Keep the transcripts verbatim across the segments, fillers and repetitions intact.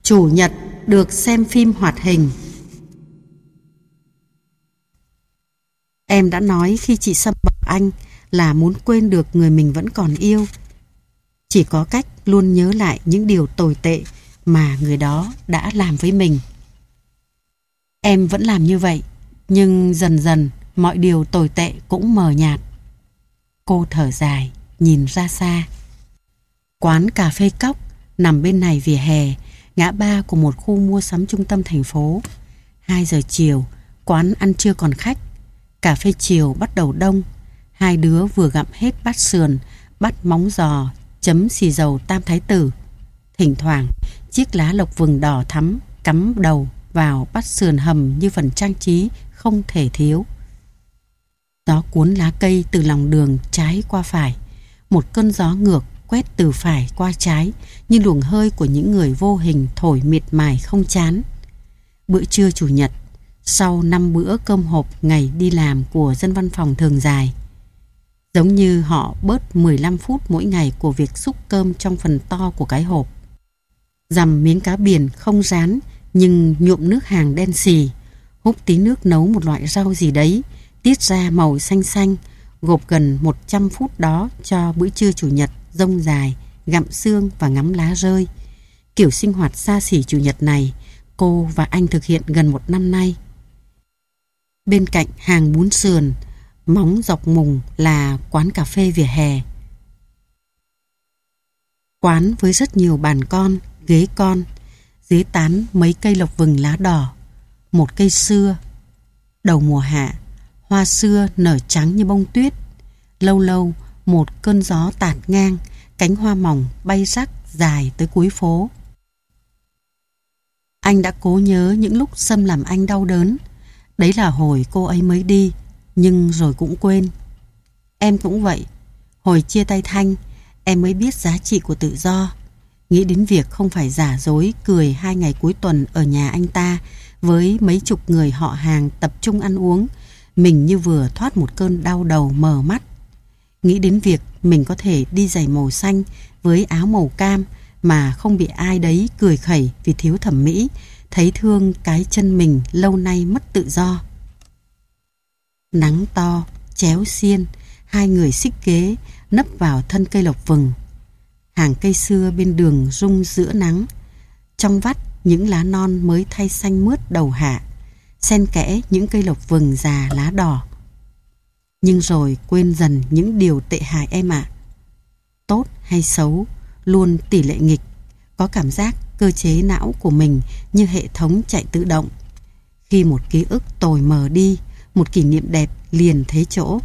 Chủ nhật được xem phim hoạt hình. Em đã nói khi chị Sâm bảo anh là muốn quên được người mình vẫn còn yêu. Chỉ có cách luôn nhớ lại những điều tồi tệ mà người đó đã làm với mình. Em vẫn làm như vậy, nhưng dần dần mọi điều tồi tệ cũng mờ nhạt. Cô thở dài, nhìn ra xa. Quán cà phê cóc nằm bên này vỉa hè, ngã ba của một khu mua sắm trung tâm thành phố. Hai giờ chiều, quán ăn trưa còn khách. Cà phê chiều bắt đầu đông. Hai đứa vừa gặm hết bát sườn, bát móng giò, chấm xì dầu tam thái tử. Thỉnh thoảng, chiếc lá lộc vừng đỏ thắm cắm đầu vào bát sườn hầm như phần trang trí không thể thiếu. Gió cuốn lá cây từ lòng đường trái qua phải. Một cơn gió ngược quét từ phải qua trái như luồng hơi của những người vô hình thổi miệt mài không chán. Bữa trưa chủ nhật, sau năm bữa cơm hộp ngày đi làm của dân văn phòng thường dài, giống như họ bớt mười lăm phút mỗi ngày của việc xúc cơm trong phần to của cái hộp. Dằm miếng cá biển không rán nhưng nhuộm nước hàng đen xì, húp tí nước nấu một loại rau gì đấy, tiết ra màu xanh xanh, gộp gần một trăm phút đó cho bữa trưa chủ nhật rông dài, gặm xương và ngắm lá rơi. Kiểu sinh hoạt xa xỉ chủ nhật này, cô và anh thực hiện gần một năm nay. Bên cạnh hàng bún sườn, móng dọc mùng là quán cà phê vỉa hè. Quán với rất nhiều bàn con, ghế con, dưới tán mấy cây lộc vừng lá đỏ, một cây sưa. Đầu mùa hạ, hoa sưa nở trắng như bông tuyết. Lâu lâu, một cơn gió tạt ngang, cánh hoa mỏng bay rắc dài tới cuối phố. Anh đã cố nhớ những lúc Sâm làm anh đau đớn. Đấy là hồi cô ấy mới đi, nhưng rồi cũng quên. Em cũng vậy. Hồi chia tay Thanh, em mới biết giá trị của tự do. Nghĩ đến việc không phải giả dối cười hai ngày cuối tuần ở nhà anh ta với mấy chục người họ hàng tập trung ăn uống, mình như vừa thoát một cơn đau đầu mờ mắt. Nghĩ đến việc mình có thể đi giày màu xanh với áo màu cam mà không bị ai đấy cười khẩy vì thiếu thẩm mỹ, thấy thương cái chân mình lâu nay mất tự do. Nắng to, chéo xiên, hai người xích ghế nấp vào thân cây lộc vừng. Hàng cây xưa bên đường rung giữa nắng. Trong vắt những lá non mới thay xanh mướt đầu hạ, xen kẽ những cây lộc vừng già lá đỏ. Nhưng rồi quên dần những điều tệ hại em ạ. Tốt hay xấu luôn tỷ lệ nghịch. Có cảm giác cơ chế não của mình như hệ thống chạy tự động. Khi một ký ức tồi mờ đi, một kỷ niệm đẹp liền thế chỗ.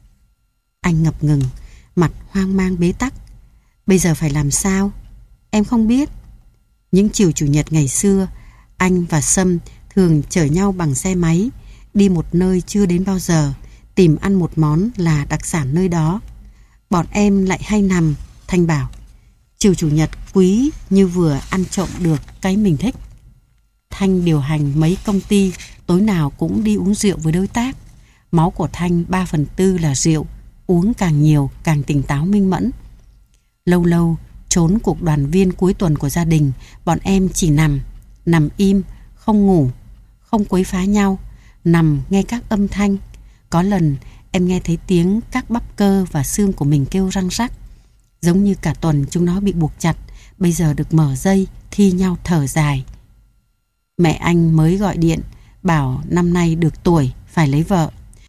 Anh ngập ngừng, mặt hoang mang bế tắc. Bây giờ phải làm sao? Em không biết. Những chiều chủ nhật ngày xưa, anh và Sâm thường chở nhau bằng xe máy, đi một nơi chưa đến bao giờ, tìm ăn một món là đặc sản nơi đó. Bọn em lại hay nằm. Thanh bảo, chiều chủ nhật quý như vừa ăn trộm được cái mình thích. Thanh điều hành mấy công ty, tối nào cũng đi uống rượu với đối tác. Máu của Thanh ba phần tư là rượu, uống càng nhiều càng tỉnh táo minh mẫn. Lâu lâu, trốn cuộc đoàn viên cuối tuần của gia đình, bọn em chỉ nằm, nằm im, không ngủ, không quấy phá nhau, nằm nghe các âm thanh. Có lần em nghe thấy tiếng các bắp cơ và xương của mình kêu răng rắc, giống như cả tuần chúng nó bị buộc chặt, bây giờ được mở dây, thi nhau thở dài. Mẹ anh mới gọi điện, bảo năm nay được tuổi, phải lấy vợ.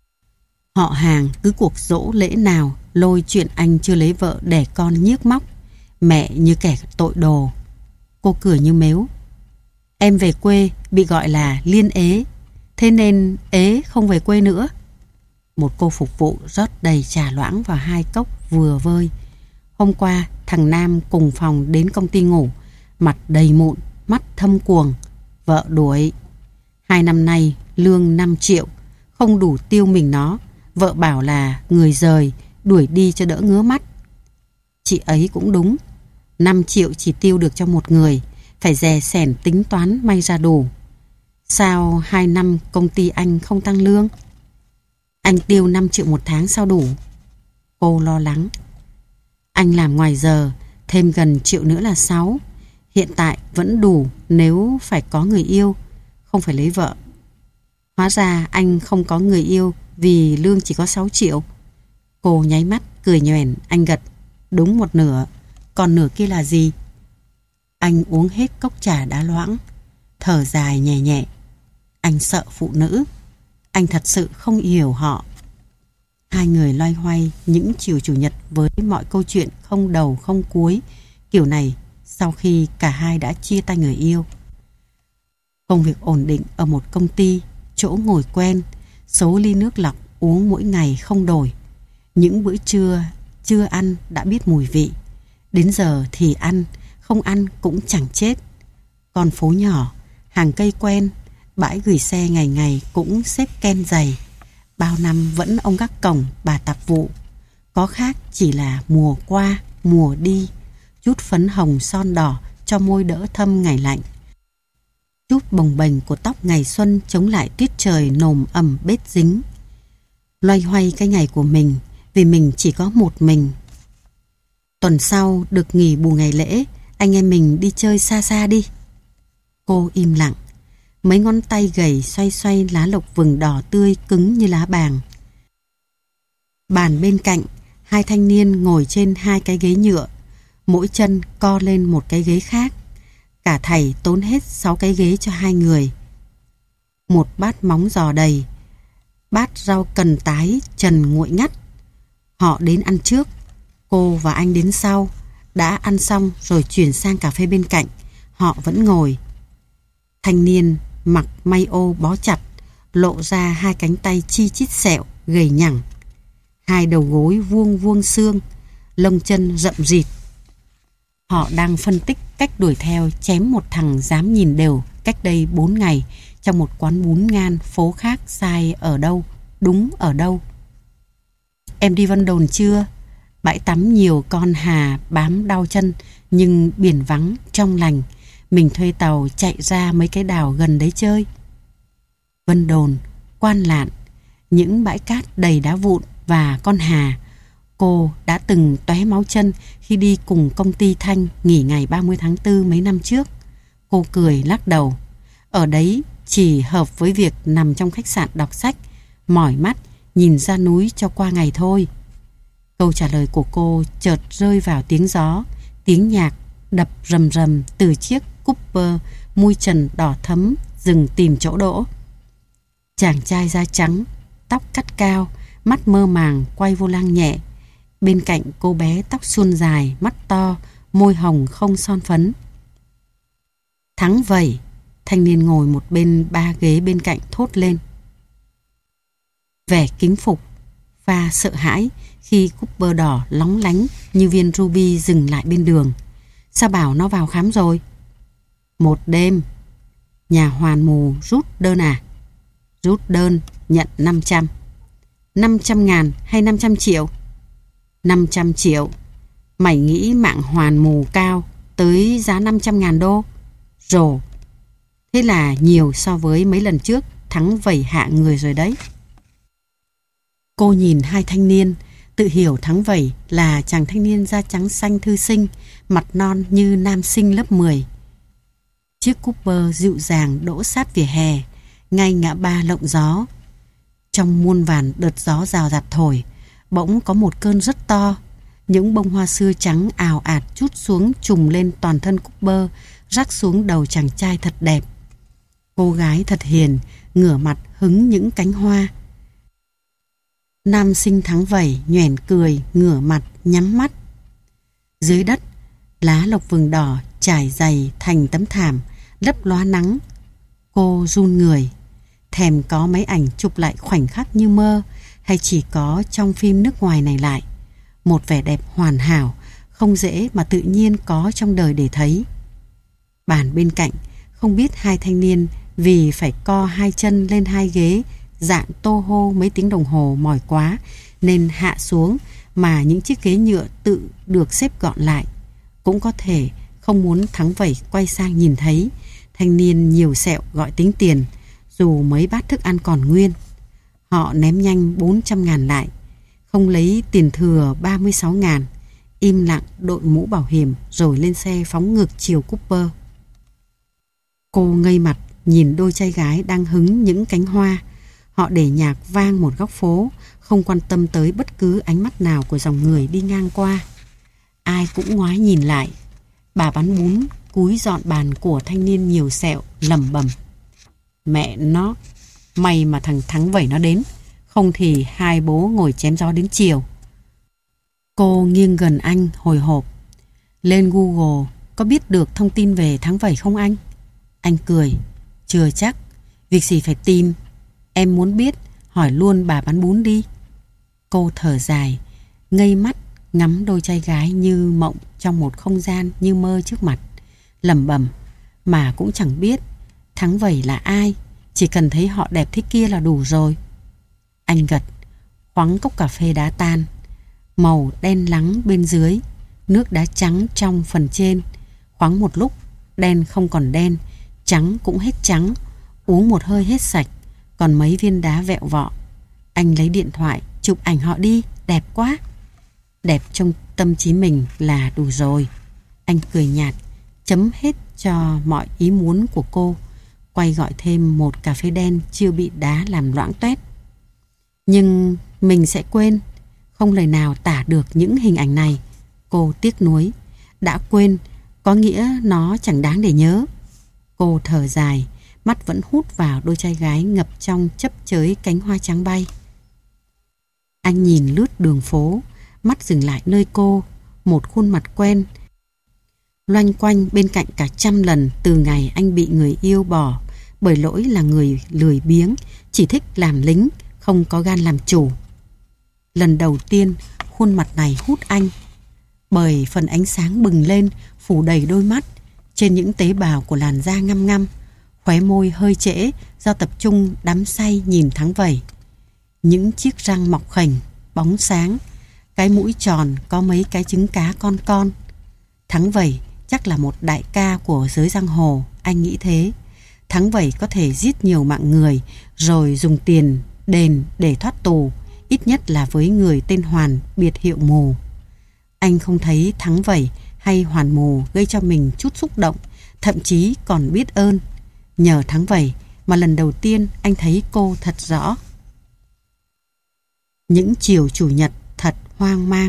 Họ hàng cứ cuộc dỗ lễ nào lôi chuyện anh chưa lấy vợ đẻ con nhiếc móc. Mẹ như kẻ tội đồ. Cô cười như mếu. Em về quê bị gọi là liên ế, thế nên ế không về quê nữa. Một cô phục vụ rót đầy trà loãng vào hai cốc vừa vơi. Hôm qua thằng Nam cùng phòng đến công ty ngủ, mặt đầy mụn, mắt thâm quầng. Vợ đuổi. Hai năm nay lương năm triệu, không đủ tiêu mình nó. Vợ bảo là người rời, đuổi đi cho đỡ ngứa mắt. Chị ấy cũng đúng. Năm triệu chỉ tiêu được cho một người, phải dè sẻn tính toán may ra đủ. Sao hai năm công ty anh không tăng lương? Anh tiêu năm triệu một tháng sao đủ? Cô lo lắng. Anh làm ngoài giờ, thêm gần triệu nữa là sáu. Hiện tại vẫn đủ nếu phải có người yêu, không phải lấy vợ. Hóa ra anh không có người yêu vì lương chỉ có sáu triệu. Cô nháy mắt, cười nhoẻn, anh gật. Đúng một nửa, còn nửa kia là gì? Anh uống hết cốc trà đá loãng, thở dài nhẹ nhẹ. Anh sợ phụ nữ. Anh thật sự không hiểu họ. Hai người loay hoay những chiều chủ nhật với mọi câu chuyện không đầu không cuối kiểu này sau khi cả hai đã chia tay người yêu. Công việc ổn định ở một công ty, chỗ ngồi quen, số ly nước lọc uống mỗi ngày không đổi. Những bữa trưa chưa ăn đã biết mùi vị. Đến giờ thì ăn, không ăn cũng chẳng chết. Con phố nhỏ, hàng cây quen, bãi gửi xe ngày ngày cũng xếp ken dày. Bao năm vẫn ông gác cổng, bà tạp vụ. Có khác chỉ là mùa qua, mùa đi. Chút phấn hồng son đỏ cho môi đỡ thâm ngày lạnh. Chút bồng bềnh của tóc ngày xuân chống lại tiết trời nồm ẩm bết dính. Loay hoay cái ngày của mình vì mình chỉ có một mình. Tuần sau được nghỉ bù ngày lễ, anh em mình đi chơi xa xa đi. Cô im lặng. Mấy ngón tay gầy xoay xoay lá lộc vừng đỏ tươi cứng như lá bàng. Bàn bên cạnh, hai thanh niên ngồi trên hai cái ghế nhựa, mỗi chân co lên một cái ghế khác. Cả thầy tốn hết sáu cái ghế cho hai người. Một bát móng giò đầy, bát rau cần tái trần nguội ngắt. Họ đến ăn trước, cô và anh đến sau. Đã ăn xong rồi chuyển sang cà phê bên cạnh. Họ vẫn ngồi. Thanh niên mặc may ô bó chặt, lộ ra hai cánh tay chi chít sẹo, gầy nhẳng. Hai đầu gối vuông vuông xương, lông chân rậm rịt. Họ đang phân tích cách đuổi theo chém một thằng dám nhìn đều cách đây bốn ngày trong một quán bún ngan phố khác sai ở đâu, đúng ở đâu. Em đi Vân Đồn chưa? Bãi tắm nhiều con hà bám đau chân nhưng biển vắng trong lành. Mình thuê tàu chạy ra mấy cái đảo gần đấy chơi. Vân Đồn, Quan Lạn, những bãi cát đầy đá vụn và con hà. Cô đã từng tóe máu chân khi đi cùng công ty Thanh nghỉ ngày ba mươi tháng tư mấy năm trước. Cô cười lắc đầu. Ở đấy chỉ hợp với việc nằm trong khách sạn đọc sách, mỏi mắt nhìn ra núi cho qua ngày thôi. Câu trả lời của cô chợt rơi vào tiếng gió, tiếng nhạc đập rầm rầm từ chiếc Cooper mui trần đỏ thẫm dừng tìm chỗ đỗ. Chàng trai da trắng, tóc cắt cao, mắt mơ màng quay vô lăng nhẹ. Bên cạnh cô bé tóc suôn dài, mắt to, môi hồng không son phấn. Thắng vẩy, thanh niên ngồi một bên ba ghế bên cạnh thốt lên. Vẻ kính phục, pha sợ hãi khi Cooper đỏ lóng lánh như viên ruby dừng lại bên đường. Sao bảo nó vào khám rồi? Một đêm. Nhà hoàn mù rút đơn à? Rút đơn, nhận năm trăm. năm trăm ngàn hay năm trăm triệu? năm trăm triệu. Mày nghĩ mạng hoàn mù cao tới giá năm trăm ngàn đô? Rồ. Thế là nhiều so với mấy lần trước Thắng vẩy hạ người rồi đấy. Cô nhìn hai thanh niên, tự hiểu Thắng vẩy là chàng thanh niên da trắng xanh thư sinh, mặt non như nam sinh lớp mười. Chiếc Cooper dịu dàng đỗ sát vỉa hè, ngay ngã ba lộng gió. Trong muôn vàn đợt gió rào rạt thổi, bỗng có một cơn rất to. Những bông hoa sưa trắng ào ạt trút xuống trùm lên toàn thân Cooper, rắc xuống đầu chàng trai thật đẹp. Cô gái thật hiền, ngửa mặt hứng những cánh hoa. Nam sinh Thắng vẩy nhoẻn cười, ngửa mặt, nhắm mắt. Dưới đất, lá lộc vừng đỏ trải dày thành tấm thảm, lấp lóa nắng. Cô run người. Thèm có mấy ảnh chụp lại khoảnh khắc như mơ, hay chỉ có trong phim nước ngoài này lại. Một vẻ đẹp hoàn hảo, không dễ mà tự nhiên có trong đời để thấy. Bàn bên cạnh, không biết hai thanh niên vì phải co hai chân lên hai ghế dạng tô hô mấy tiếng đồng hồ mỏi quá nên hạ xuống, mà những chiếc ghế nhựa tự được xếp gọn lại. Cũng có thể không muốn Thắng vẩy quay sang nhìn thấy thanh niên nhiều sẹo gọi tính tiền, dù mấy bát thức ăn còn nguyên. Họ ném nhanh bốn trăm ngàn lại, không lấy tiền thừa ba mươi sáu ngàn, im lặng đội mũ bảo hiểm rồi lên xe phóng ngược chiều Cooper. Cô ngây mặt nhìn đôi trai gái đang hứng những cánh hoa. Họ để nhạc vang một góc phố, không quan tâm tới bất cứ ánh mắt nào của dòng người đi ngang qua. Ai cũng ngoái nhìn lại. Bà bán bún cúi dọn bàn của thanh niên nhiều sẹo, lẩm bẩm: mẹ nó, may mà thằng Thắng vẩy nó đến, không thì hai bố ngồi chém gió đến chiều. Cô nghiêng gần anh hồi hộp: lên Google có biết được thông tin về Thắng vẩy không anh? Anh cười: chưa chắc, việc gì phải tìm. Em muốn biết, hỏi luôn bà bán bún đi. Cô thở dài, ngây mắt ngắm đôi trai gái như mộng trong một không gian như mơ trước mặt, lẩm bẩm: mà cũng chẳng biết Thắng vẩy là ai, chỉ cần thấy họ đẹp thế kia là đủ rồi. Anh gật, khoắng cốc cà phê đá tan, màu đen lắng bên dưới, nước đá trắng trong phần trên. Khoắng một lúc, đen không còn đen, trắng cũng hết trắng, uống một hơi hết sạch, còn mấy viên đá vẹo vọ. Anh lấy điện thoại chụp ảnh họ đi, đẹp quá. Đẹp trong tâm trí mình là đủ rồi. Anh cười nhạt, chấm hết cho mọi ý muốn của cô, quay gọi thêm một cà phê đen chưa bị đá làm loãng toét. Nhưng mình sẽ quên, không lời nào tả được những hình ảnh này. Cô tiếc nuối. Đã quên có nghĩa nó chẳng đáng để nhớ. Cô thở dài, mắt vẫn hút vào đôi trai gái ngập trong chấp chới cánh hoa trắng bay. Anh nhìn lướt đường phố, mắt dừng lại nơi cô, một khuôn mặt quen, loanh quanh bên cạnh cả trăm lần từ ngày anh bị người yêu bỏ bởi lỗi là người lười biếng, chỉ thích làm lính, không có gan làm chủ. Lần đầu tiên khuôn mặt này hút anh, bởi phần ánh sáng bừng lên phủ đầy đôi mắt, trên những tế bào của làn da ngăm ngăm, khóe môi hơi trễ do tập trung đắm say nhìn Thắng vẩy. Những chiếc răng mọc khểnh, bóng sáng, cái mũi tròn có mấy cái trứng cá con con. Thắng vẩy chắc là một đại ca của giới giang hồ, anh nghĩ thế. Thắng vẩy có thể giết nhiều mạng người rồi dùng tiền đền để thoát tù, ít nhất là với người tên Hoàn biệt hiệu Mù. Anh không thấy Thắng vẩy hay Hoàn Mù gây cho mình chút xúc động, thậm chí còn biết ơn. Nhờ Thắng vẩy mà lần đầu tiên anh thấy cô thật rõ. Những chiều chủ nhật thật hoang mang.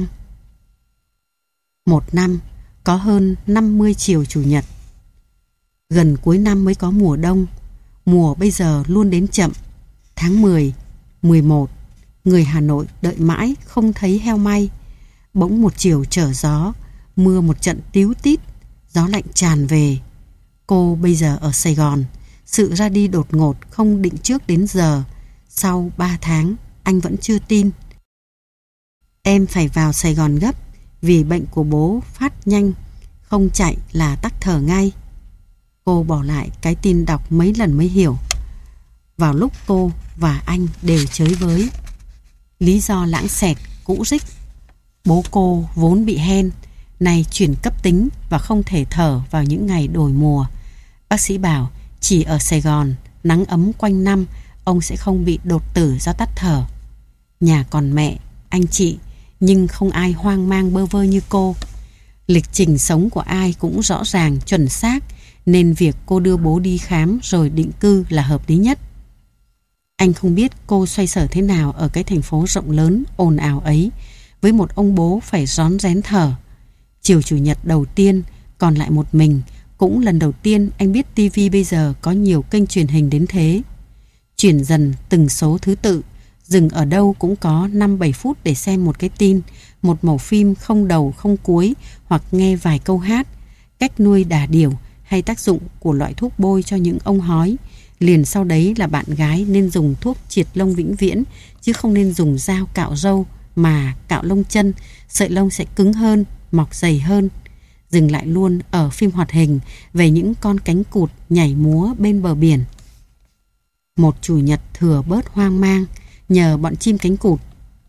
Một năm có hơn năm mươi chiều chủ nhật. Gần cuối năm mới có mùa đông. Mùa bây giờ luôn đến chậm. Tháng mười, mười một, người Hà Nội đợi mãi không thấy heo may. Bỗng một chiều trở gió, mưa một trận tíu tít, gió lạnh tràn về. Cô bây giờ ở Sài Gòn, sự ra đi đột ngột không định trước đến giờ. Sau ba tháng, anh vẫn chưa tin. Em phải vào Sài Gòn gấp, vì bệnh của bố phát nhanh, không chạy là tắc thở ngay. Cô bỏ lại cái tin đọc mấy lần mới hiểu. Vào lúc cô và anh đều chới với. Lý do lãng xẹt, cũ rích. Bố cô vốn bị hen, nay chuyển cấp tính và không thể thở vào những ngày đổi mùa. Bác sĩ bảo chỉ ở Sài Gòn, nắng ấm quanh năm, ông sẽ không bị đột tử do tắt thở. Nhà còn mẹ, anh chị, nhưng không ai hoang mang bơ vơ như cô. Lịch trình sống của ai cũng rõ ràng, chuẩn xác, nên việc cô đưa bố đi khám rồi định cư là hợp lý nhất. Anh không biết cô xoay sở thế nào ở cái thành phố rộng lớn, ồn ào ấy, với một ông bố phải rón rén thở. Chiều chủ nhật đầu tiên, còn lại một mình, cũng lần đầu tiên anh biết tivi bây giờ có nhiều kênh truyền hình đến thế. Chuyển dần từng số thứ tự, dừng ở đâu cũng có năm bảy phút để xem một cái tin, một mẩu phim không đầu không cuối, hoặc nghe vài câu hát, cách nuôi đà điểu hay tác dụng của loại thuốc bôi cho những ông hói. Liền sau đấy là bạn gái nên dùng thuốc triệt lông vĩnh viễn, chứ không nên dùng dao cạo râu mà cạo lông chân, sợi lông sẽ cứng hơn, mọc dày hơn. Dừng lại luôn ở phim hoạt hình về những con cánh cụt nhảy múa bên bờ biển. Một chủ nhật thừa bớt hoang mang nhờ bọn chim cánh cụt.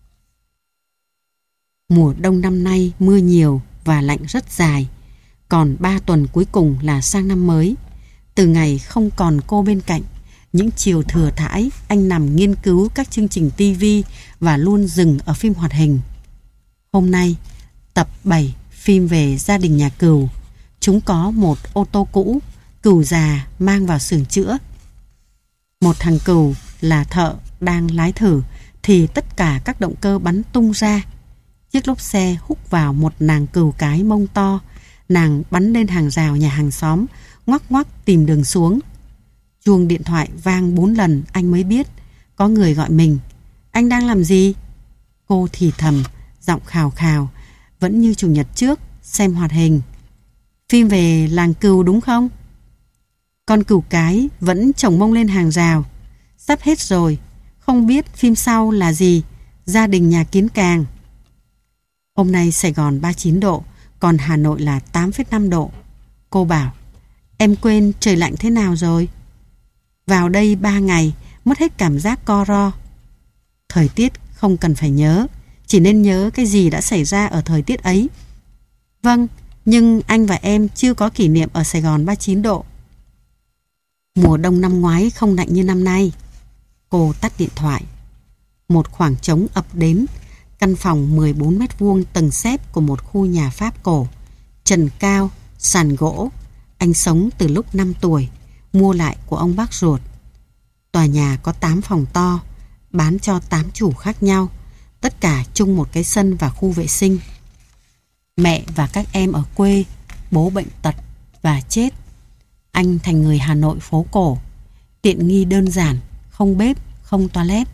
Mùa đông năm nay mưa nhiều và lạnh rất dài. Còn ba tuần cuối cùng là sang năm mới. Từ ngày không còn cô bên cạnh, những chiều thừa thãi anh nằm nghiên cứu các chương trình tivi và luôn dừng ở phim hoạt hình. Hôm nay, Tập bảy, phim về gia đình nhà Cừu. Chúng có một ô tô cũ, Cừu già mang vào xưởng chữa. Một thằng Cừu là thợ đang lái thử thì tất cả các động cơ bắn tung ra. Chiếc lốp xe húc vào một nàng cừu cái mông to. Nàng bắn lên hàng rào nhà hàng xóm, ngoắc ngoắc tìm đường xuống. Chuông điện thoại vang bốn lần anh mới biết có người gọi mình. Anh đang làm gì? Cô thì thầm, giọng khào khào, vẫn như chủ nhật trước, xem hoạt hình. Phim về làng cừu đúng không? Con cừu cái vẫn chồng mông lên hàng rào. Sắp hết rồi, không biết phim sau là gì. Gia đình nhà Kiến Càng. Hôm nay Sài Gòn ba mươi chín độ, còn Hà Nội là tám phẩy năm độ. Cô bảo, em quên trời lạnh thế nào rồi? Vào đây ba ngày, mất hết cảm giác co ro. Thời tiết không cần phải nhớ, chỉ nên nhớ cái gì đã xảy ra ở thời tiết ấy. Vâng, nhưng anh và em chưa có kỷ niệm ở Sài Gòn ba mươi chín độ. Mùa đông năm ngoái không lạnh như năm nay. Cô tắt điện thoại. Một khoảng trống ập đến. Căn phòng mười bốn mét vuông tầng xếp của một khu nhà Pháp cổ. Trần cao, sàn gỗ. Anh sống từ lúc năm tuổi, mua lại của ông bác ruột. Tòa nhà có tám phòng to, bán cho tám chủ khác nhau, tất cả chung một cái sân và khu vệ sinh. Mẹ và các em ở quê, bố bệnh tật và chết. Anh thành người Hà Nội phố cổ, tiện nghi đơn giản, không bếp, không toilet.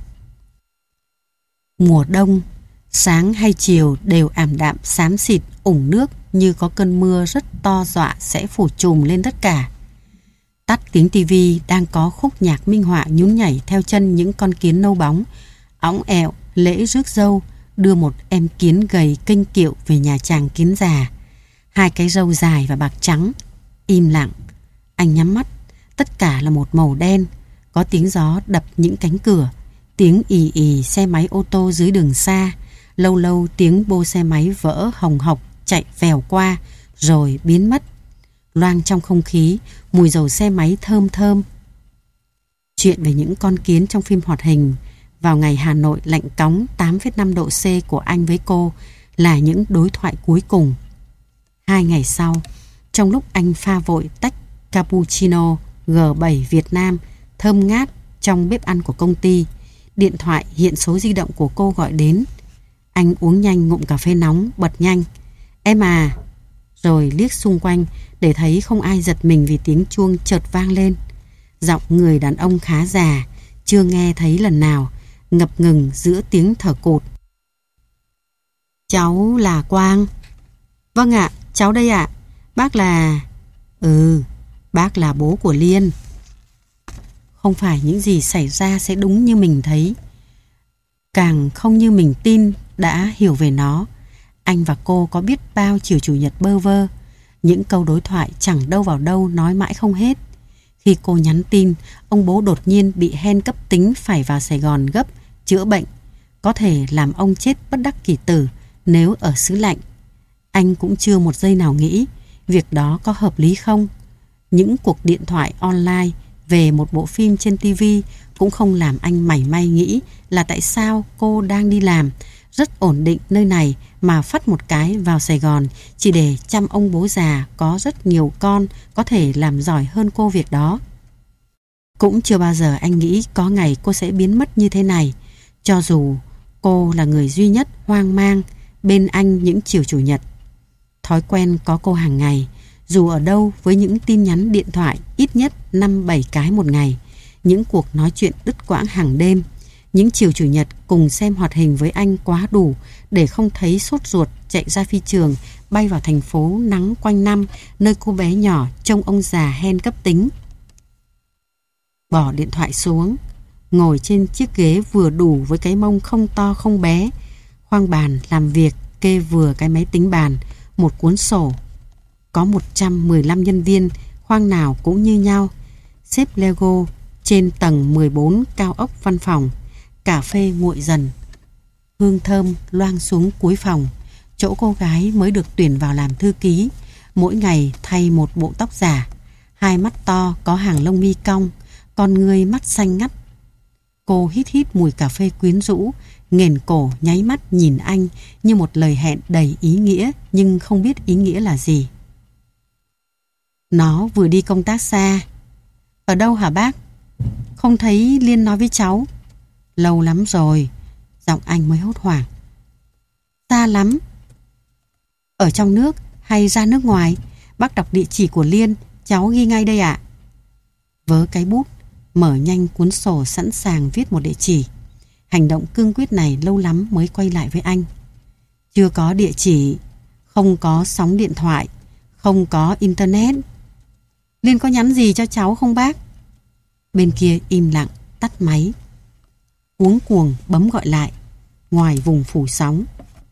Mùa đông, sáng hay chiều đều ảm đạm xám xịt ủng nước như có cơn mưa rất to dọa sẽ phủ trùm lên tất cả. Tắt tiếng tivi đang có khúc nhạc minh họa nhún nhảy theo chân những con kiến nâu bóng, óng ẹo, lễ rước dâu, đưa một em kiến gầy kênh kiệu về nhà chàng kiến già. Hai cái râu dài và bạc trắng, im lặng. Anh nhắm mắt, tất cả là một màu đen. Có tiếng gió đập những cánh cửa, tiếng ì ì xe máy ô tô dưới đường xa. Lâu lâu tiếng bô xe máy vỡ hồng hộc chạy vèo qua rồi biến mất. Loang trong không khí, mùi dầu xe máy thơm thơm. Chuyện về những con kiến trong phim hoạt hình vào ngày Hà Nội lạnh cóng tám phẩy năm độ C của anh với cô là những đối thoại cuối cùng. Hai ngày sau, trong lúc anh pha vội tách cappuccino G bảy Việt Nam thơm ngát trong bếp ăn của công ty, điện thoại hiện số di động của cô gọi đến. Anh uống nhanh ngụm cà phê nóng, bật nhanh. Em à, rồi liếc xung quanh để thấy không ai giật mình vì tiếng chuông chợt vang lên. Giọng người đàn ông khá già, chưa nghe thấy lần nào, ngập ngừng giữa tiếng thở cụt. Cháu là Quang. Vâng ạ, cháu đây ạ. Bác là... Ừ, bác là bố của Liên. Không phải những gì xảy ra sẽ đúng như mình thấy, càng không như mình tin đã hiểu về nó. Anh và cô có biết bao chiều chủ nhật bơ vơ, những câu đối thoại chẳng đâu vào đâu nói mãi không hết. Khi cô nhắn tin, ông bố đột nhiên bị hen cấp tính phải vào Sài Gòn gấp, chữa bệnh, có thể làm ông chết bất đắc kỳ tử nếu ở xứ lạnh. Anh cũng chưa một giây nào nghĩ việc đó có hợp lý không. Những cuộc điện thoại online về một bộ phim trên tivi cũng không làm anh mảy may nghĩ là tại sao cô đang đi làm rất ổn định nơi này mà phắt một cái vào Sài Gòn chỉ để chăm ông bố già có rất nhiều con có thể làm giỏi hơn cô việc đó. Cũng chưa bao giờ anh nghĩ có ngày cô sẽ biến mất như thế này, cho dù cô là người duy nhất hoang mang bên anh những chiều chủ nhật. Thói quen có cô hàng ngày, dù ở đâu với những tin nhắn điện thoại ít nhất năm bảy cái một ngày, những cuộc nói chuyện đứt quãng hàng đêm, những chiều chủ nhật cùng xem hoạt hình với anh quá đủ để không thấy sốt ruột chạy ra phi trường, bay vào thành phố nắng quanh năm, nơi cô bé nhỏ trông ông già hen cấp tính. Bỏ điện thoại xuống, ngồi trên chiếc ghế vừa đủ với cái mông không to không bé, khoang bàn làm việc kê vừa cái máy tính bàn, một cuốn sổ. Có một trăm mười lăm nhân viên, khoang nào cũng như nhau, xếp Lego trên tầng mười bốn cao ốc văn phòng. Cà phê nguội dần, hương thơm loang xuống cuối phòng, chỗ cô gái mới được tuyển vào làm thư ký, mỗi ngày thay một bộ tóc giả, hai mắt to có hàng lông mi cong, con ngươi mắt xanh ngắt. Cô hít hít mùi cà phê quyến rũ, nghển cổ nháy mắt nhìn anh như một lời hẹn đầy ý nghĩa, nhưng không biết ý nghĩa là gì. Nó vừa đi công tác xa. Ở đâu hả bác? Không thấy Liên nói với cháu. Lâu lắm rồi. Giọng anh mới hốt hoảng. Xa lắm. Ở trong nước hay ra nước ngoài? Bác đọc địa chỉ của Liên, cháu ghi ngay đây ạ. Vớ cái bút, mở nhanh cuốn sổ sẵn sàng viết một địa chỉ. Hành động cương quyết này lâu lắm mới quay lại với anh. Chưa có địa chỉ, không có sóng điện thoại, không có internet. Liên có nhắn gì cho cháu không bác? Bên kia im lặng, tắt máy. Cuống cuồng bấm gọi lại, ngoài vùng phủ sóng.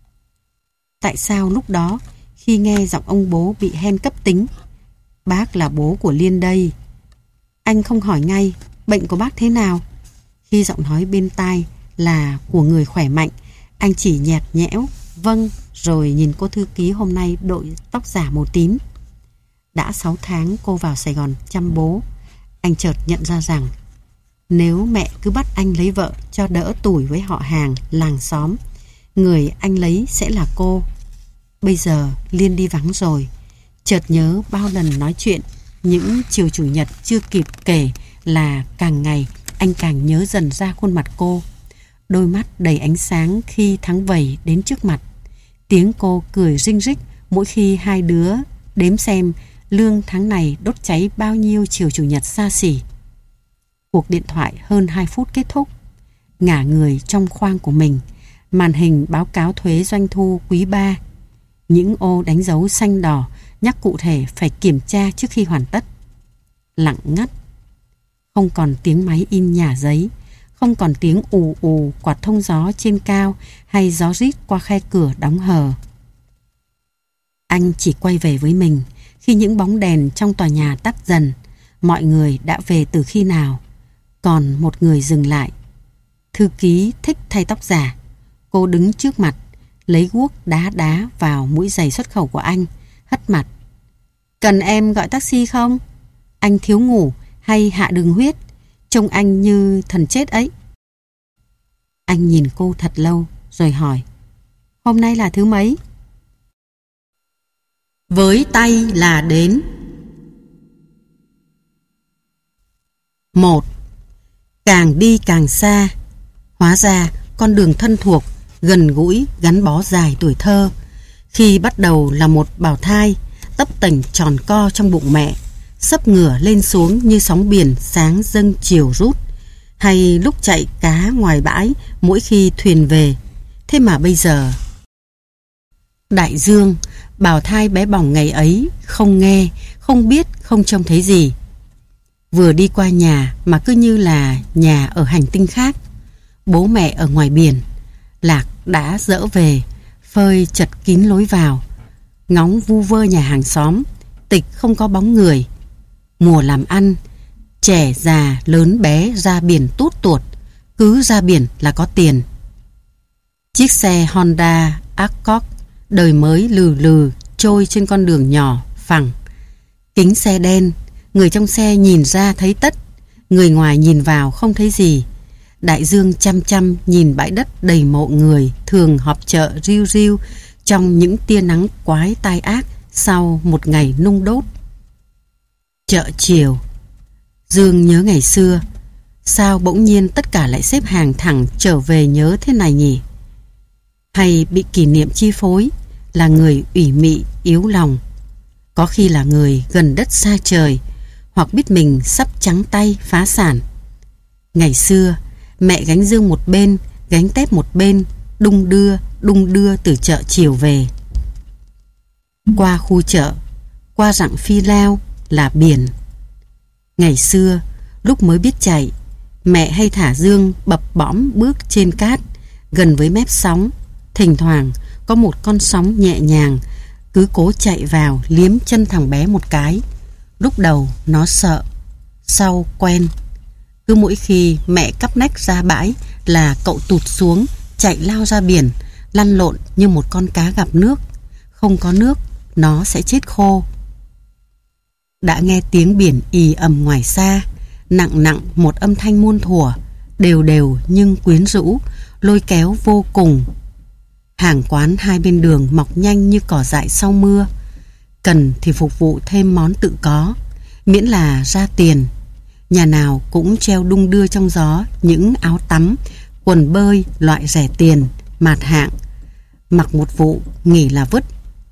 Tại sao lúc đó, khi nghe giọng ông bố bị hen cấp tính, bác là bố của Liên đây, anh không hỏi ngay bệnh của bác thế nào? Khi giọng nói bên tai là của người khỏe mạnh, anh chỉ nhạt nhẽo vâng, rồi nhìn cô thư ký hôm nay đội tóc giả màu tím. Đã sáu tháng cô vào Sài Gòn chăm bố. Anh chợt nhận ra rằng nếu mẹ cứ bắt anh lấy vợ cho đỡ tuổi với họ hàng, làng xóm, người anh lấy sẽ là cô. Bây giờ Liên đi vắng rồi, chợt nhớ bao lần nói chuyện những chiều chủ nhật chưa kịp kể là càng ngày anh càng nhớ dần ra khuôn mặt cô. Đôi mắt đầy ánh sáng khi tháng vầy đến trước mặt. Tiếng cô cười rinh rích mỗi khi hai đứa đếm xem lương tháng này đốt cháy bao nhiêu chiều chủ nhật xa xỉ. Cuộc điện thoại hơn hai phút kết thúc. Ngả người trong khoang của mình, màn hình báo cáo thuế doanh thu quý ba. Những ô đánh dấu xanh đỏ nhắc cụ thể phải kiểm tra trước khi hoàn tất. Lặng ngắt. Không còn tiếng máy in nhả giấy, không còn tiếng ù ù quạt thông gió trên cao hay gió rít qua khe cửa đóng hờ. Anh chỉ quay về với mình khi những bóng đèn trong tòa nhà tắt dần. Mọi người đã về từ khi nào? Còn một người dừng lại. Thư ký thích thay tóc giả. Cô đứng trước mặt, lấy guốc đá đá vào mũi giày xuất khẩu của anh, hất mặt. Cần em gọi taxi không? Anh thiếu ngủ hay hạ đường huyết? Trông anh như thần chết ấy. Anh nhìn cô thật lâu rồi hỏi. Hôm nay là thứ mấy? Với tay là đến. Một. Càng đi càng xa. Hóa ra con đường thân thuộc, gần gũi, gắn bó dài tuổi thơ. Khi bắt đầu là một bào thai, tấp tành tròn co trong bụng mẹ, xấp ngửa lên xuống như sóng biển sáng dâng chiều rút, hay lúc chạy cá ngoài bãi mỗi khi thuyền về. Thế mà bây giờ đại dương, bào thai bé bỏng ngày ấy, không nghe, không biết, không trông thấy gì. Vừa đi qua nhà mà cứ như là nhà ở hành tinh khác. Bố mẹ ở ngoài biển. Lạc đã dỡ về, phơi chật kín lối vào. Ngóng vu vơ nhà hàng xóm, tịch không có bóng người. Mùa làm ăn, trẻ già lớn bé ra biển tút tuột, cứ ra biển là có tiền. Chiếc xe Honda Accord đời mới lừ lừ trôi trên con đường nhỏ phẳng. Kính xe đen, người trong xe nhìn ra thấy tất, người ngoài nhìn vào không thấy gì. Đại dương chăm chăm nhìn bãi đất đầy mộ người thường họp chợ riu riu trong những tia nắng quái tai ác sau một ngày nung đốt. Chợ chiều. Dương nhớ ngày xưa, sao bỗng nhiên tất cả lại xếp hàng thẳng trở về nhớ thế này nhỉ? Hay bị kỷ niệm chi phối, là người ủy mị yếu lòng, có khi là người gần đất xa trời, hoặc biết mình sắp trắng tay phá sản. Ngày xưa mẹ gánh dương một bên, gánh tép một bên, đung đưa đung đưa từ chợ chiều về. Qua khu chợ, qua rặng Phi Lao là biển. Ngày xưa lúc mới biết chạy, mẹ hay thả Dương bập bõm bước trên cát gần với mép sóng. Thỉnh thoảng có một con sóng nhẹ nhàng cứ cố chạy vào liếm chân thằng bé một cái. Lúc đầu nó sợ, sau quen. Cứ mỗi khi mẹ cắp nách ra bãi là cậu tụt xuống, chạy lao ra biển, lăn lộn như một con cá gặp nước. Không có nước, nó sẽ chết khô. Đã nghe tiếng biển ì ầm ngoài xa, nặng nặng một âm thanh muôn thuở, đều đều nhưng quyến rũ, lôi kéo vô cùng. Hàng quán hai bên đường mọc nhanh như cỏ dại sau mưa. Cần thì phục vụ thêm món tự có, miễn là ra tiền. Nhà nào cũng treo đung đưa trong gió những áo tắm, quần bơi loại rẻ tiền, mạt hạng. Mặc một vụ, nghỉ là vứt.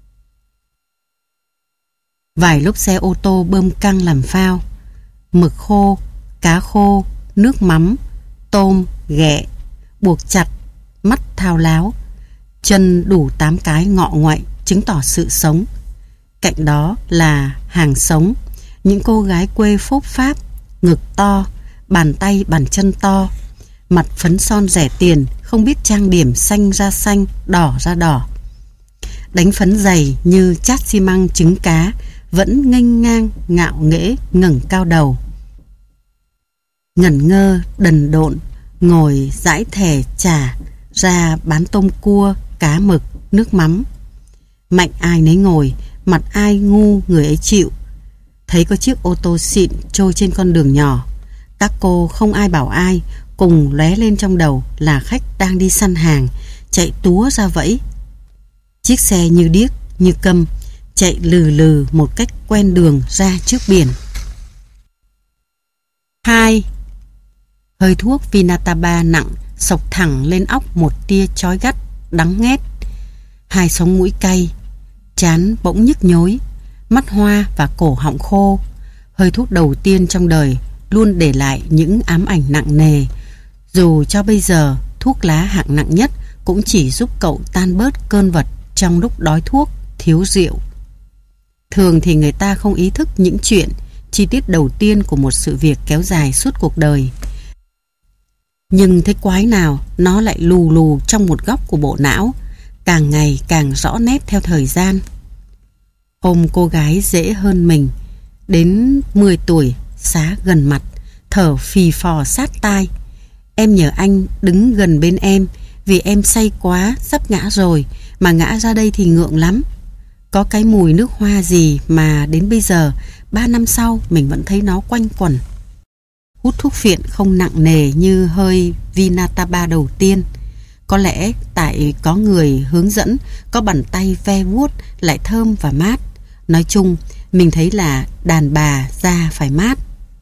Vài lốp xe ô tô bơm căng làm phao. Mực khô, cá khô, nước mắm, tôm, ghẹ, buộc chặt, mắt thao láo, chân đủ tám cái ngọ ngoại, chứng tỏ sự sống. Cạnh đó là hàng sống, những cô gái quê phốp pháp, ngực to, bàn tay bàn chân to, mặt phấn son rẻ tiền, không biết trang điểm xanh ra xanh, đỏ ra đỏ. Đánh phấn dày như chát xi măng trứng cá, vẫn nghênh ngang, ngạo nghễ, ngẩng cao đầu. Ngẩn ngơ, đần độn, ngồi dãi thẻ trả ra bán tôm cua, cá mực, nước mắm. Mạnh ai nấy ngồi, mặt ai ngu người ấy chịu. Thấy có chiếc ô tô xịn trôi trên con đường nhỏ, các cô không ai bảo ai, cùng lóe lên trong đầu là khách đang đi săn hàng, chạy túa ra vẫy. Chiếc xe như điếc, như câm, chạy lừ lừ một cách quen đường ra trước biển. Hai. Hơi thuốc Vinataba nặng xộc thẳng lên óc một tia chói gắt, đắng nghét. Hai sống mũi cay, trán bỗng nhức nhối, mắt hoa và cổ họng khô. Hơi thuốc đầu tiên trong đời luôn để lại những ám ảnh nặng nề. Dù cho bây giờ thuốc lá hạng nặng nhất cũng chỉ giúp cậu tan bớt cơn vật trong lúc đói thuốc, thiếu rượu. Thường thì người ta không ý thức những chuyện, chi tiết đầu tiên của một sự việc kéo dài suốt cuộc đời. Nhưng thế quái nào nó lại lù lù trong một góc của bộ não, càng ngày càng rõ nét theo thời gian. Ôm cô gái dễ hơn mình, đến mười tuổi, xá gần mặt, thở phì phò sát tai. Em nhờ anh đứng gần bên em, vì em say quá, sắp ngã rồi, mà ngã ra đây thì ngượng lắm. Có cái mùi nước hoa gì mà đến bây giờ, ba năm sau mình vẫn thấy nó quanh quẩn. Hút thuốc phiện không nặng nề như hơi Vinataba đầu tiên. Có lẽ tại có người hướng dẫn, có bàn tay ve vuốt, lại thơm và mát. Nói chung, mình thấy là đàn bà da phải mát.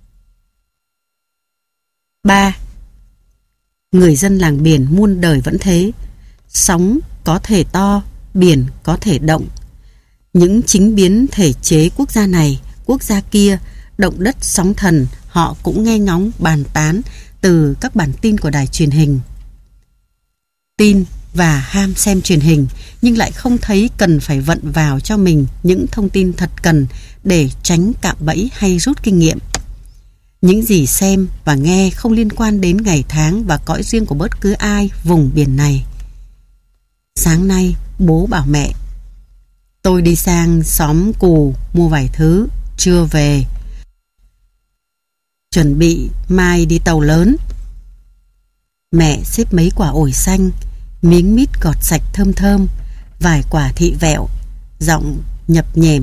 Ba. Người dân làng biển muôn đời vẫn thế. Sóng có thể to, biển có thể động. Những chính biến thể chế quốc gia này, quốc gia kia, động đất sóng thần, họ cũng nghe ngóng bàn tán từ các bản tin của đài truyền hình. Tin và ham xem truyền hình, nhưng lại không thấy cần phải vận vào cho mình những thông tin thật cần để tránh cạm bẫy hay rút kinh nghiệm. Những gì xem và nghe không liên quan đến ngày tháng và cõi riêng của bất cứ ai vùng biển này. Sáng nay bố bảo mẹ: tôi đi sang xóm Cù mua vài thứ, chưa về. Chuẩn bị mai đi tàu lớn. Mẹ xếp mấy quả ổi xanh, miếng mít gọt sạch thơm thơm, vài quả thị vẹo, giọng nhập nhèm: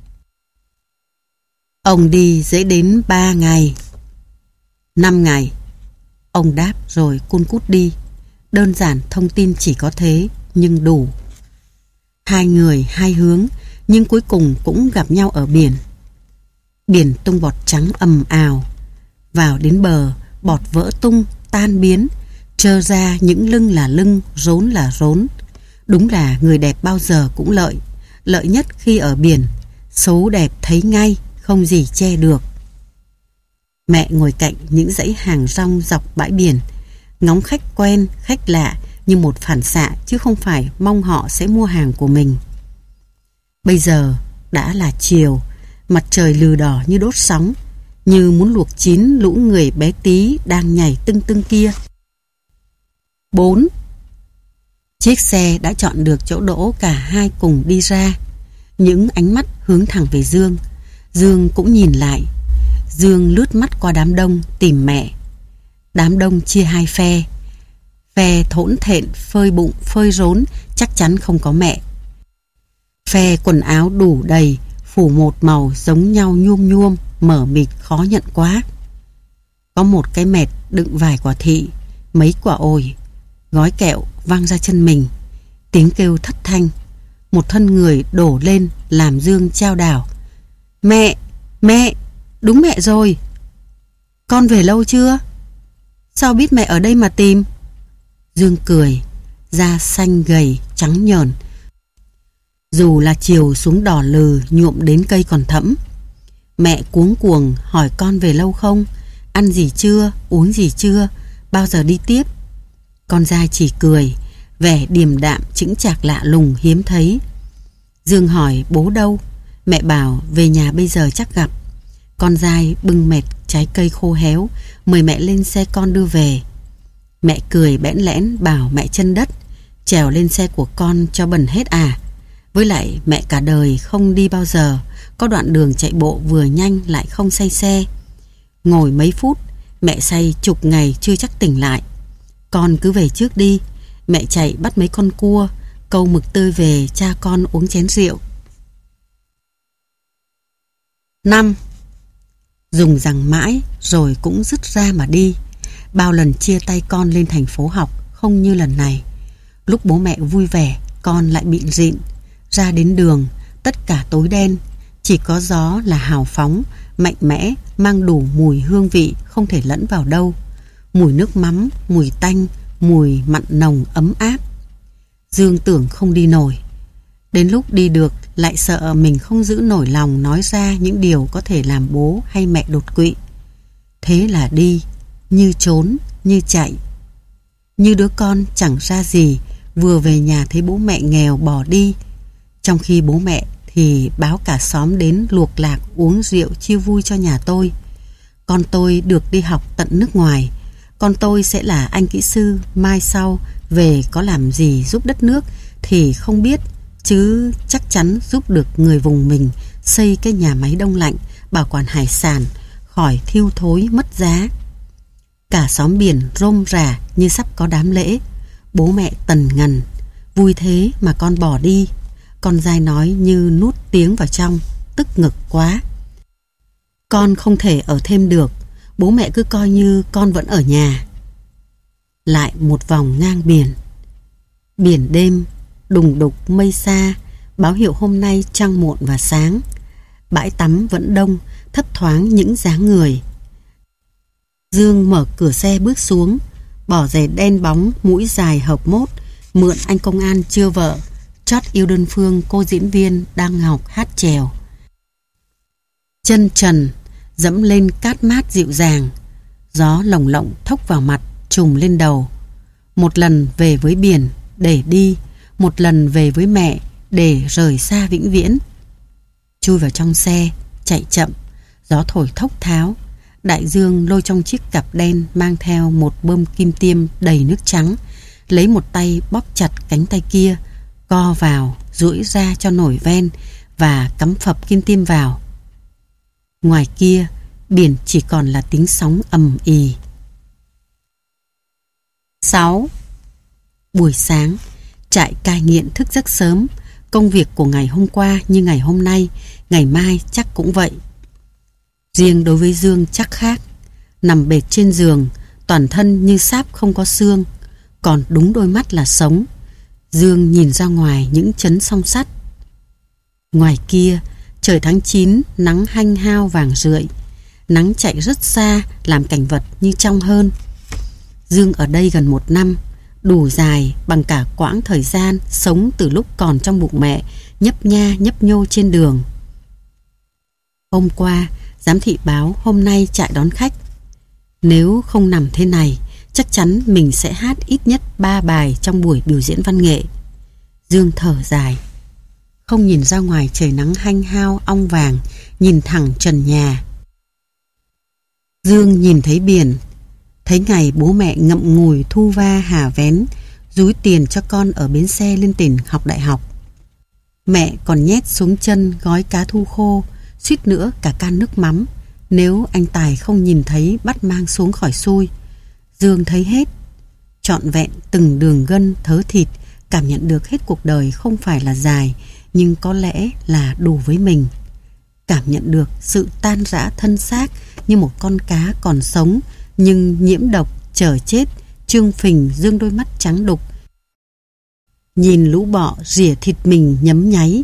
ông đi dễ đến ba ngày. Năm ngày. Ông đáp rồi cun cút đi. Đơn giản thông tin chỉ có thế, nhưng đủ. Hai người hai hướng, nhưng cuối cùng cũng gặp nhau ở biển. Biển tung bọt trắng ầm ào. Vào đến bờ, bọt vỡ tung, tan biến, trơ ra những lưng là lưng, rốn là rốn. Đúng là người đẹp bao giờ cũng lợi. Lợi nhất khi ở biển, số đẹp thấy ngay, không gì che được. Mẹ ngồi cạnh những dãy hàng rong dọc bãi biển, ngóng khách quen, khách lạ như một phản xạ, chứ không phải mong họ sẽ mua hàng của mình. Bây giờ đã là chiều, mặt trời lừ đỏ như đốt sóng, như muốn luộc chín lũ người bé tí đang nhảy tưng tưng kia. Bốn. Chiếc xe đã chọn được chỗ đỗ, cả hai cùng đi ra. Những ánh mắt hướng thẳng về Dương. Dương cũng nhìn lại. Dương lướt mắt qua đám đông tìm mẹ. Đám đông chia hai phe. Phe thỗn thện, phơi bụng, phơi rốn, chắc chắn không có mẹ. Phe quần áo đủ đầy, phủ một màu giống nhau nhuôm nhuôm, mở mịt khó nhận quá. Có một cái mẹt đựng vài quả thị, mấy quả ổi, Gói kẹo văng ra chân mình. Tiếng kêu thất thanh. Một thân người đổ lên làm Dương chao đảo. Mẹ! Mẹ! Đúng mẹ rồi! Con về lâu chưa? Sao biết mẹ ở đây mà tìm? Dương cười, da xanh gầy, trắng nhờn. Dù là chiều xuống đỏ lừ nhuộm đến cây còn thẫm. Mẹ cuống cuồng hỏi con về lâu không? Ăn gì chưa? Uống gì chưa? Bao giờ đi tiếp? Con dai chỉ cười, vẻ điềm đạm chững chạc lạ lùng hiếm thấy. Dương hỏi bố đâu? Mẹ bảo về nhà bây giờ chắc gặp. Con dai bưng mệt trái cây khô héo, mời mẹ lên xe con đưa về. Mẹ cười bẽn lẽn bảo mẹ chân đất, trèo lên xe của con cho bẩn hết à? Với lại mẹ cả đời không đi bao giờ, có đoạn đường chạy bộ vừa nhanh lại không say xe. Ngồi mấy phút, mẹ say chục ngày chưa chắc tỉnh lại. Con cứ về trước đi, mẹ chạy bắt mấy con cua, câu mực tươi về cha con uống chén rượu. Năm. Dùng rằng mãi rồi cũng dứt ra mà đi. Bao lần chia tay con lên thành phố học, không như lần này. Lúc bố mẹ vui vẻ, con lại bịn rịn. Ra đến đường, tất cả tối đen, chỉ có gió là hào phóng, mạnh mẽ, mang đủ mùi hương vị không thể lẫn vào đâu. Mùi nước mắm, mùi tanh, mùi mặn nồng ấm áp. Dương tưởng không đi nổi. Đến lúc đi được lại sợ mình không giữ nổi lòng nói ra những điều có thể làm bố hay mẹ đột quỵ. Thế là đi, như trốn, như chạy. Như đứa con chẳng ra gì, vừa về nhà thấy bố mẹ nghèo bỏ đi. Trong khi bố mẹ thì báo cả xóm đến luộc lạc uống rượu chia vui cho nhà tôi. Con tôi được đi học tận nước ngoài. Con tôi sẽ là anh kỹ sư, mai sau về có làm gì giúp đất nước thì không biết, chứ chắc chắn giúp được người vùng mình xây cái nhà máy đông lạnh, bảo quản hải sản khỏi thiêu thối mất giá. Cả xóm biển rôm rả như sắp có đám lễ. Bố mẹ tần ngần, vui thế mà con bỏ đi. Con dai nói như nuốt tiếng vào trong, tức ngực quá. Con không thể ở thêm được, bố mẹ cứ coi như con vẫn ở nhà. Lại một vòng ngang biển. Biển đêm, đùng đục mây xa, báo hiệu hôm nay trăng muộn và sáng. Bãi tắm vẫn đông, thấp thoáng những dáng người. Dương mở cửa xe bước xuống, bỏ giày đen bóng, mũi dài hợp mốt, mượn anh công an chưa vợ, chót yêu đơn phương cô diễn viên đang học hát chèo. Chân trần, dẫm lên cát mát dịu dàng, gió lồng lộng thốc vào mặt, trùm lên đầu. Một lần về với biển để đi, một lần về với mẹ để rời xa vĩnh viễn. Chui vào trong xe, chạy chậm, gió thổi thốc tháo. Đại dương lôi trong chiếc cặp đen mang theo một bơm kim tiêm đầy nước trắng, lấy một tay bóp chặt cánh tay kia, co vào, duỗi ra cho nổi ven và cắm phập kim tiêm vào. Ngoài kia, biển chỉ còn là tiếng sóng ầm ì. Sáu. Buổi sáng, trại cai nghiện thức giấc sớm. Công việc của ngày hôm qua như ngày hôm nay, ngày mai chắc cũng vậy. Riêng đối với Dương chắc khác. Nằm bệt trên giường, toàn thân như sáp không có xương, còn đúng đôi mắt là sống. Dương nhìn ra ngoài những chấn song sắt. Ngoài kia, trời tháng chín, nắng hanh hao vàng rượi. Nắng chạy rất xa, làm cảnh vật như trong hơn. Dương ở đây gần một năm, đủ dài bằng cả quãng thời gian sống từ lúc còn trong bụng mẹ, nhấp nha nhấp nhô trên đường. Hôm qua, giám thị báo hôm nay trại đón khách. Nếu không nằm thế này, chắc chắn mình sẽ hát ít nhất ba bài trong buổi biểu diễn văn nghệ. Dương thở dài, không nhìn ra ngoài trời nắng hanh hao ong vàng, nhìn thẳng trần nhà. Dương nhìn thấy biển, thấy ngày bố mẹ ngậm ngùi thu va hà vén, dúi tiền cho con ở bến xe lên tỉnh học đại học. Mẹ còn nhét xuống chân gói cá thu khô, suýt nữa cả can nước mắm. Nếu anh Tài không nhìn thấy bắt mang xuống khỏi xui. Dương thấy hết, trọn vẹn từng đường gân thớ thịt, cảm nhận được hết cuộc đời không phải là dài, nhưng có lẽ là đủ với mình. Cảm nhận được sự tan rã thân xác như một con cá còn sống nhưng nhiễm độc chờ chết trương phình dương đôi mắt trắng đục, nhìn lũ bọ rỉa thịt mình nhấm nháy.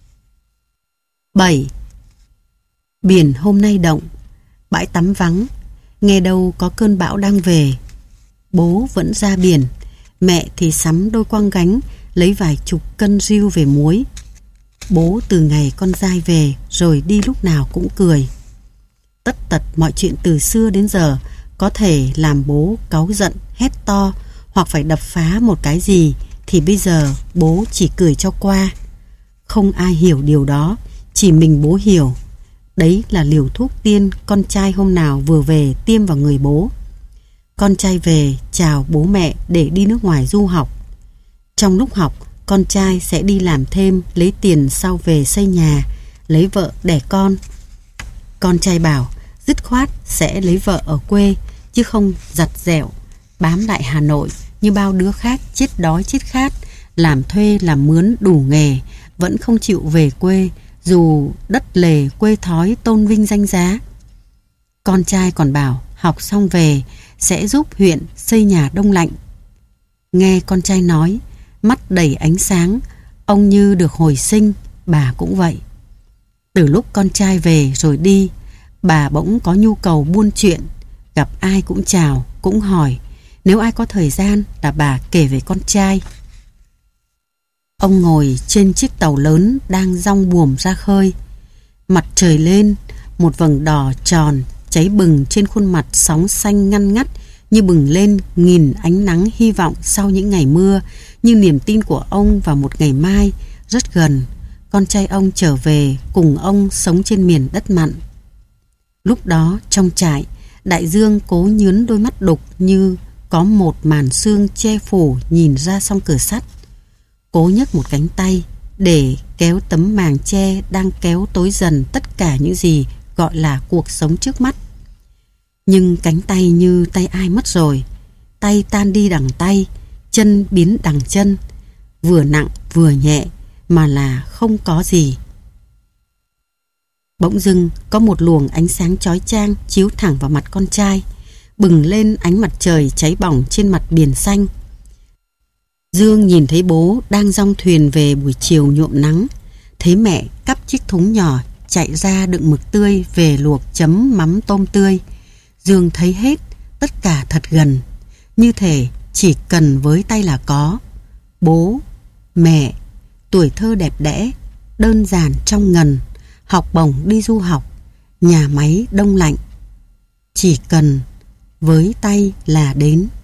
bảy. Biển hôm nay động, bãi tắm vắng, nghe đâu có cơn bão đang về. Bố vẫn ra biển, mẹ thì sắm đôi quăng gánh, lấy vài chục cân riu về muối. Bố từ ngày con dai về rồi đi lúc nào cũng cười. Tất tật mọi chuyện từ xưa đến giờ có thể làm bố cáu giận, hét to hoặc phải đập phá một cái gì thì bây giờ bố chỉ cười cho qua. Không ai hiểu điều đó, chỉ mình bố hiểu. Đấy là liều thuốc tiên con trai hôm nào vừa về tiêm vào người bố. Con trai về chào bố mẹ để đi nước ngoài du học. Trong lúc học, con trai sẽ đi làm thêm lấy tiền sau về xây nhà, lấy vợ đẻ con. Con trai bảo dứt khoát sẽ lấy vợ ở quê chứ không giặt dẻo bám lại Hà Nội như bao đứa khác chết đói chết khát, làm thuê làm mướn đủ nghề, vẫn không chịu về quê dù đất lề quê thói tôn vinh danh giá. Con trai còn bảo học xong về sẽ giúp huyện xây nhà đông lạnh. Nghe con trai nói, mắt đầy ánh sáng, ông như được hồi sinh, bà cũng vậy. Từ lúc con trai về rồi đi, bà bỗng có nhu cầu buôn chuyện, gặp ai cũng chào, cũng hỏi. Nếu ai có thời gian là bà kể về con trai. Ông ngồi trên chiếc tàu lớn đang dong buồm ra khơi. Mặt trời lên, một vầng đỏ tròn cháy bừng trên khuôn mặt sóng xanh ngăn ngắt như bừng lên nghìn ánh nắng hy vọng sau những ngày mưa, như niềm tin của ông vào một ngày mai rất gần. Con trai ông trở về cùng ông sống trên miền đất mặn. Lúc đó trong trại, Đại Dương cố nhướn đôi mắt đục như có một màn sương che phủ nhìn ra song cửa sắt. Cố nhấc một cánh tay để kéo tấm màng che đang kéo tối dần tất cả những gì gọi là cuộc sống trước mắt. Nhưng cánh tay như tay ai mất rồi. Tay tan đi đằng tay, chân biến đằng chân, vừa nặng vừa nhẹ mà là không có gì. Bỗng dưng có một luồng ánh sáng chói chang chiếu thẳng vào mặt con trai, bừng lên ánh mặt trời cháy bỏng trên mặt biển xanh. Dương nhìn thấy bố đang dong thuyền về buổi chiều nhuộm nắng, thấy mẹ cắp chiếc thúng nhỏ chạy ra đựng mực tươi về luộc chấm mắm tôm tươi. Dương thấy hết, tất cả thật gần, như thể chỉ cần với tay là có. Bố, mẹ, tuổi thơ đẹp đẽ, đơn giản trong ngần, học bổng đi du học, nhà máy đông lạnh. Chỉ cần với tay là đến.